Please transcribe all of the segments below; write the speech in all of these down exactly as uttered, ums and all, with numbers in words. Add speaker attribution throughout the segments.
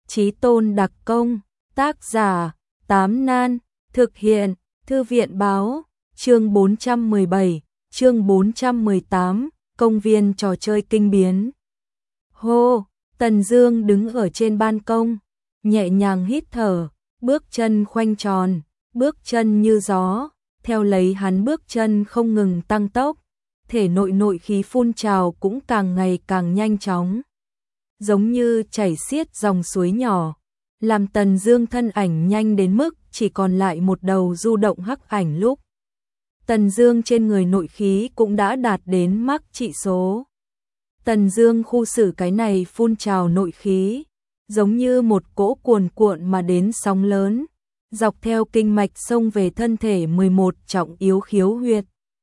Speaker 1: Chí tôn đặc công, tác giả, Tám Nan, thực hiện, Thư viện báo, chương bốn trăm mười bảy, chương bốn trăm mười tám, công viên trò chơi kinh biến. Hô, Tần Dương đứng ở trên ban công, nhẹ nhàng hít thở, bước chân khoanh tròn, bước chân như gió, theo lấy hắn bước chân không ngừng tăng tốc, thể nội nội khí phun trào cũng càng ngày càng nhanh chóng, giống như chảy xiết dòng suối nhỏ, làm Tần Dương thân ảnh nhanh đến mức chỉ còn lại một đầu du động hắc ảnh lúc. Tần Dương trên người nội khí cũng đã đạt đến mắc trị số. Tần Dương khu xử cái này phun trào nội khí, giống như một cỗ cuồn cuộn mà đến sóng lớn, dọc theo kinh mạch xông về thân thể mười một trọng yếu khiếu huyệt.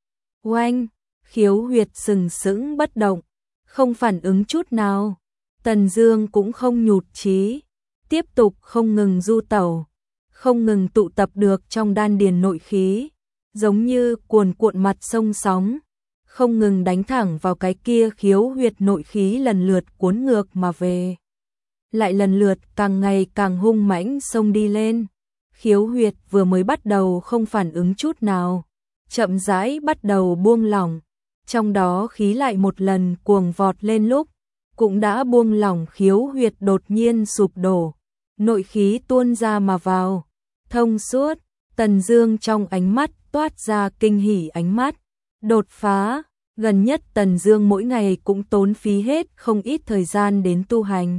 Speaker 1: Oanh, khiếu huyệt sừng sững bất động, không phản ứng chút nào. Tần Dương cũng không nhụt chí, tiếp tục không ngừng du tẩu, không ngừng tụ tập được trong đan điền nội khí, giống như cuồn cuộn mặt sông sóng, không ngừng đánh thẳng vào cái kia khiếu huyệt nội khí lần lượt cuốn ngược mà về. Lại lần lượt càng ngày càng hung mãnh xông đi lên. Khiếu huyệt vừa mới bắt đầu không phản ứng chút nào, chậm rãi bắt đầu buông lỏng, trong đó khí lại một lần cuồng vọt lên lúc, cũng đã buông lỏng khiếu huyệt đột nhiên sụp đổ, nội khí tuôn ra mà vào, thông suốt. Tần Dương trong ánh mắt toát ra kinh hỉ ánh mắt, đột phá. Gần nhất Tần Dương mỗi ngày cũng tốn phí hết không ít thời gian đến tu hành.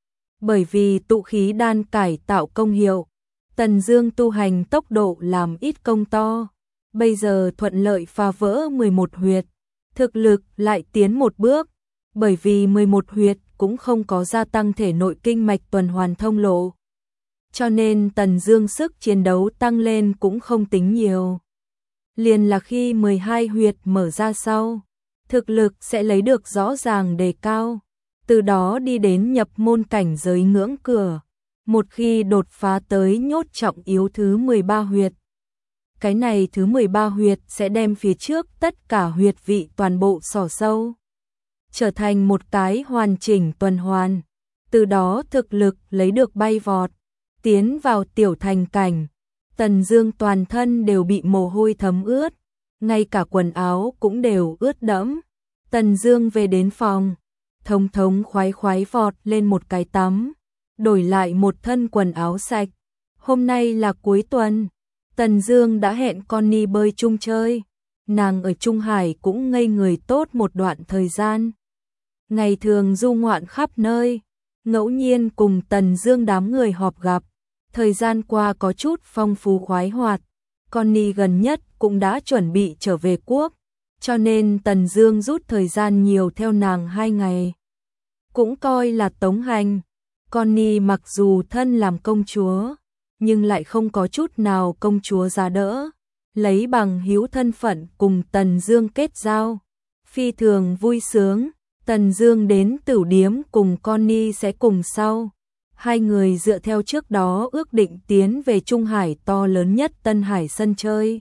Speaker 1: Bởi vì tụ khí đan cải tạo công hiệu, Tần Dương tu hành tốc độ làm ít công to, bây giờ thuận lợi phá vỡ mười một huyệt, thực lực lại tiến một bước, bởi vì mười một huyệt cũng không có gia tăng thể nội kinh mạch tuần hoàn thông lộ. Cho nên Tần Dương sức chiến đấu tăng lên cũng không tính nhiều. Liền là khi mười hai huyệt mở ra sau, thực lực sẽ lấy được rõ ràng đề cao, từ đó đi đến nhập môn cảnh giới ngưỡng cửa. Một khi đột phá tới nhốt trọng yếu thứ mười ba huyệt, cái này thứ mười ba huyệt sẽ đem phía trước tất cả huyệt vị toàn bộ xỏ sâu, trở thành một cái hoàn chỉnh tuần hoàn, từ đó thực lực lấy được bay vọt, tiến vào tiểu thành cảnh. Tần Dương toàn thân đều bị mồ hôi thấm ướt, ngay cả quần áo cũng đều ướt đẫm. Tần Dương về đến phòng, thống thống khoái khoái vọt lên một cái tắm, đổi lại một thân quần áo sạch. Hôm nay là cuối tuần, Tần Dương đã hẹn Connie bơi chung chơi, nàng ở Trung Hải cũng ngây người tốt một đoạn thời gian. Ngày thường du ngoạn khắp nơi, ngẫu nhiên cùng Tần Dương đám người họp gặp, thời gian qua có chút phong phú khoái hoạt. Connie gần nhất cũng đã chuẩn bị trở về quốc, cho nên Tần Dương rút thời gian nhiều theo nàng hai ngày, cũng coi là tống hành. Connie mặc dù thân làm công chúa, nhưng lại không có chút nào công chúa giá đỡ, lấy bằng hữu thân phận cùng Tần Dương kết giao, phi thường vui sướng. Tần Dương đến tửu điếm cùng Connie sẽ cùng sau. Hai người dựa theo trước đó ước định tiến về Trung Hải to lớn nhất Tân Hải sân chơi.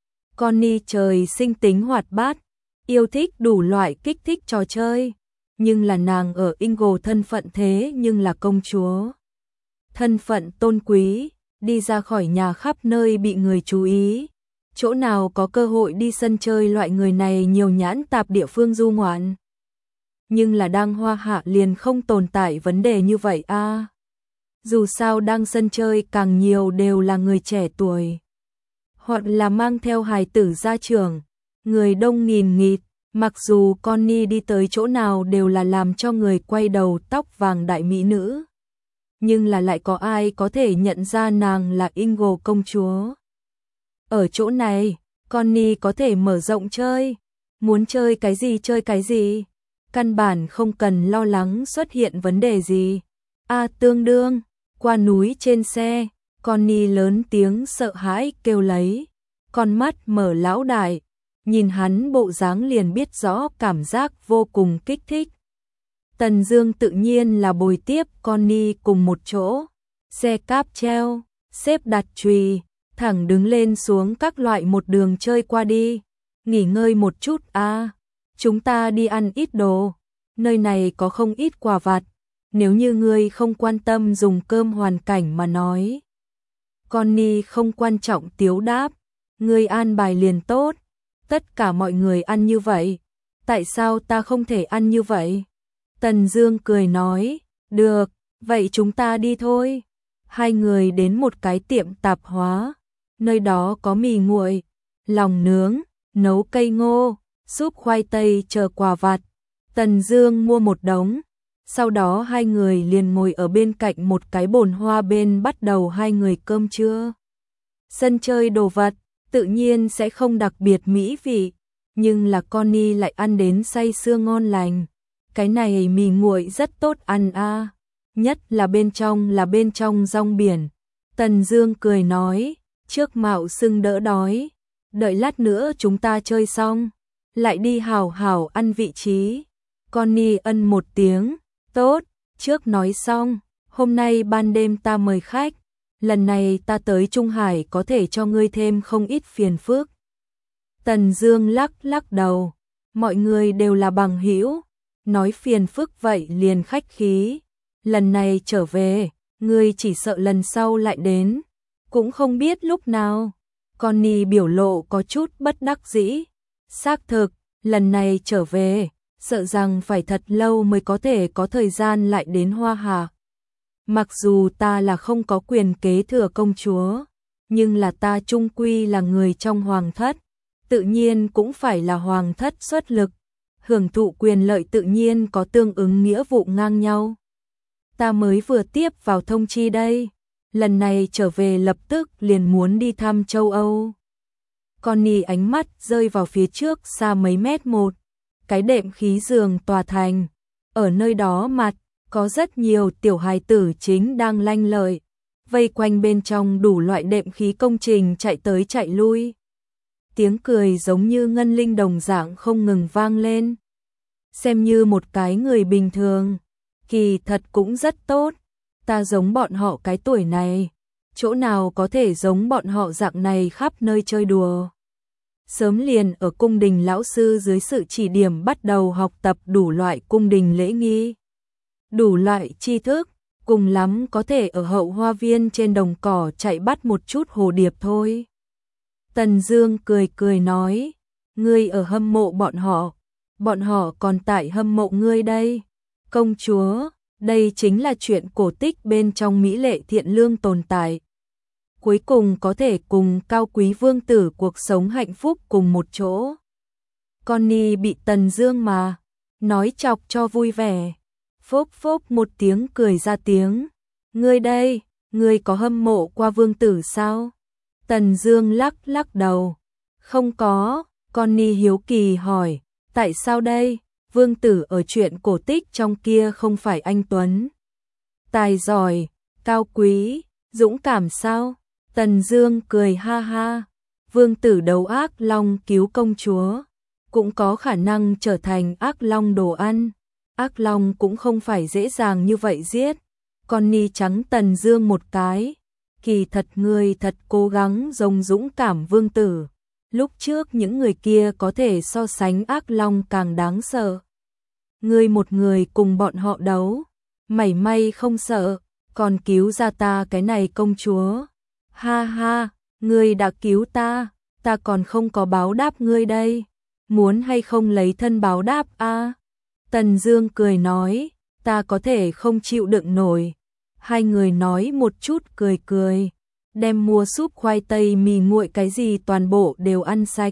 Speaker 1: Connie trời sinh tính hoạt bát, yêu thích đủ loại kích thích trò chơi, nhưng là nàng ở Ingo thân phận thế nhưng là công chúa. Thân phận tôn quý, đi ra khỏi nhà khắp nơi bị người chú ý, chỗ nào có cơ hội đi sân chơi loại người này nhiều nhãn tạp địa phương du ngoạn. Nhưng là đang Hoa Hạ liền không tồn tại vấn đề như vậy a. À. Dù sao đang sân chơi càng nhiều đều là người trẻ tuổi, hoặc là mang theo hài tử ra trường, người đông nghìn nghịt, mặc dù Connie đi tới chỗ nào đều là làm cho người quay đầu tóc vàng đại mỹ nữ, nhưng là lại có ai có thể nhận ra nàng là Ingo công chúa. Ở chỗ này, Connie có thể mở rộng chơi, muốn chơi cái gì chơi cái gì, căn bản không cần lo lắng xuất hiện vấn đề gì. A à, tương đương qua núi trên xe, Connie lớn tiếng sợ hãi kêu lấy, con mắt mở lão đại, nhìn hắn bộ dáng liền biết rõ cảm giác vô cùng kích thích. Tần Dương tự nhiên là bồi tiếp Connie cùng một chỗ, xe cáp treo, xếp đặt chùy, thẳng đứng lên xuống các loại một đường chơi qua đi. Nghỉ ngơi một chút a, à, chúng ta đi ăn ít đồ, nơi này có không ít quà vặt. nếu như ngươi không quan tâm dùng cơm hoàn cảnh mà nói. Connie không quan trọng tiếu đáp, ngươi an bài liền tốt, tất cả mọi người ăn như vậy, tại sao ta không thể ăn như vậy? Tần Dương cười nói, được, vậy chúng ta đi thôi. Hai người đến một cái tiệm tạp hóa, nơi đó có mì nguội, lòng nướng, nấu cây ngô, súp khoai tây chờ quà vặt. Tần Dương mua một đống, sau đó hai người liền ngồi ở bên cạnh một cái bồn hoa bên bắt đầu hai người cơm trưa. Sân chơi đồ vật, tự nhiên sẽ không đặc biệt mỹ vị, nhưng là Connie lại ăn đến say sưa ngon lành. Cái này mì nguội rất tốt ăn a, à. Nhất là bên trong là bên trong rong biển. Tần Dương cười nói, trước mạo xưng đỡ đói, đợi lát nữa chúng ta chơi xong, lại đi hào hào ăn vị trí. Connie ân một tiếng, tốt, trước nói xong, hôm nay ban đêm ta mời khách, lần này ta tới Trung Hải có thể cho ngươi thêm không ít phiền phức. Tần Dương lắc lắc đầu, mọi người đều là bằng hữu, nói phiền phức vậy liền khách khí, lần này trở về, ngươi chỉ sợ lần sau lại đến, cũng không biết lúc nào. Connie biểu lộ có chút bất đắc dĩ, xác thực, lần này trở về, sợ rằng phải thật lâu mới có thể có thời gian lại đến Hoa Hạ. Mặc dù ta là không có quyền kế thừa công chúa, nhưng là ta chung quy là người trong hoàng thất, tự nhiên cũng phải là hoàng thất xuất lực, hưởng thụ quyền lợi tự nhiên có tương ứng nghĩa vụ ngang nhau. Ta mới vừa tiếp vào thông chi đây, lần này trở về lập tức liền muốn đi thăm châu Âu. Connie ánh mắt rơi vào phía trước xa mấy mét một, cái đệm khí giường tòa thành, ở nơi đó mặt có rất nhiều tiểu hài tử chính đang lanh lợi, vây quanh bên trong đủ loại đệm khí công trình chạy tới chạy lui. Tiếng cười giống như ngân linh đồng dạng không ngừng vang lên. Xem như một cái người bình thường, kỳ thật cũng rất tốt, ta giống bọn họ cái tuổi này, chỗ nào có thể giống bọn họ dạng này khắp nơi chơi đùa. Sớm liền ở cung đình lão sư dưới sự chỉ điểm bắt đầu học tập đủ loại cung đình lễ nghi, đủ loại tri thức, cùng lắm có thể ở hậu hoa viên trên đồng cỏ chạy bắt một chút hồ điệp thôi. Tần Dương cười cười nói, ngươi ở hâm mộ bọn họ, bọn họ còn tại hâm mộ ngươi đây. Công chúa, đây chính là chuyện cổ tích bên trong mỹ lệ thiện lương tồn tại. Cuối cùng có thể cùng cao quý vương tử cuộc sống hạnh phúc cùng một chỗ. Connie bị Tần Dương mà nói chọc cho vui vẻ, phốc phốc một tiếng cười ra tiếng. Ngươi đây, ngươi có hâm mộ qua vương tử sao? Tần Dương lắc lắc đầu. Không có. Connie hiếu kỳ hỏi, tại sao đây? Vương tử ở chuyện cổ tích trong kia không phải anh tuấn, tài giỏi, cao quý, dũng cảm sao? Tần Dương cười ha ha, vương tử đấu ác long cứu công chúa, cũng có khả năng trở thành ác long đồ ăn, ác long cũng không phải dễ dàng như vậy giết. Connie trắng Tần Dương một cái, kỳ thật ngươi thật cố gắng giống dũng cảm vương tử. Lúc trước những người kia có thể so sánh ác long càng đáng sợ. Ngươi một người cùng bọn họ đấu, mảy may không sợ, còn cứu ra ta cái này công chúa. Ha ha, ngươi đã cứu ta, ta còn không có báo đáp ngươi đây. Muốn hay không lấy thân báo đáp a? À? Tần Dương cười nói, ta có thể không chịu đựng nổi. Hai người nói một chút cười cười, đem mua súp khoai tây mì nguội cái gì toàn bộ đều ăn sạch.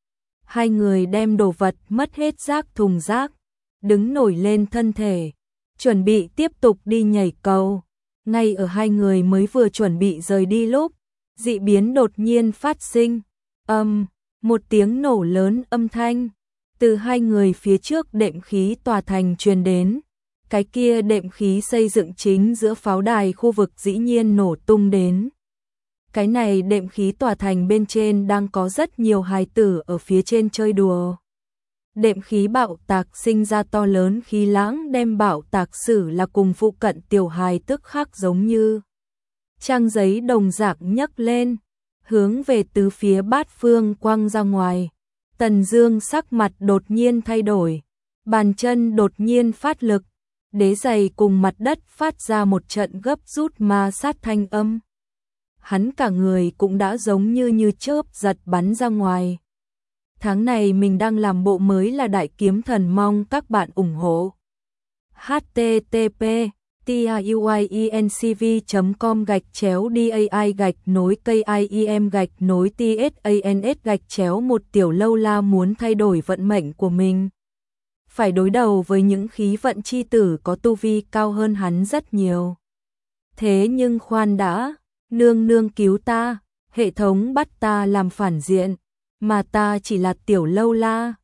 Speaker 1: Hai người đem đồ vật mất hết rác thùng rác, đứng nổi lên thân thể, chuẩn bị tiếp tục đi nhảy cầu. Ngay ở hai người mới vừa chuẩn bị rời đi lúc, dị biến đột nhiên phát sinh. Âm, um, một tiếng nổ lớn âm thanh từ hai người phía trước đệm khí tòa thành truyền đến. Cái kia đệm khí xây dựng chính giữa pháo đài khu vực dĩ nhiên nổ tung đến. Cái này đệm khí tòa thành bên trên đang có rất nhiều hài tử ở phía trên chơi đùa. Đệm khí bạo tạc sinh ra to lớn khí lãng đem bạo tạc xử là cùng phụ cận tiểu hài tức khắc giống như trang giấy đồng dạng nhấc lên, hướng về tứ phía bát phương quăng ra ngoài. Tần Dương sắc mặt đột nhiên thay đổi, bàn chân đột nhiên phát lực, Đế giày cùng mặt đất phát ra một trận gấp rút ma sát thanh âm. Hắn cả người cũng đã giống như như chớp giật bắn ra ngoài. Tháng này mình đang làm bộ mới là Đại Kiếm Thần, mong các bạn ủng hộ. h t t p tiuyencv chấm com gạch chéo dai gạch nối kim gạch nối tsans gạch chéo một Tiểu Lâu La muốn thay đổi vận mệnh của mình. Phải đối đầu với những khí vận chi tử có tu vi cao hơn hắn rất nhiều. Thế nhưng khoan đã, nương nương cứu ta, hệ thống bắt ta làm phản diện, mà ta chỉ là Tiểu Lâu La.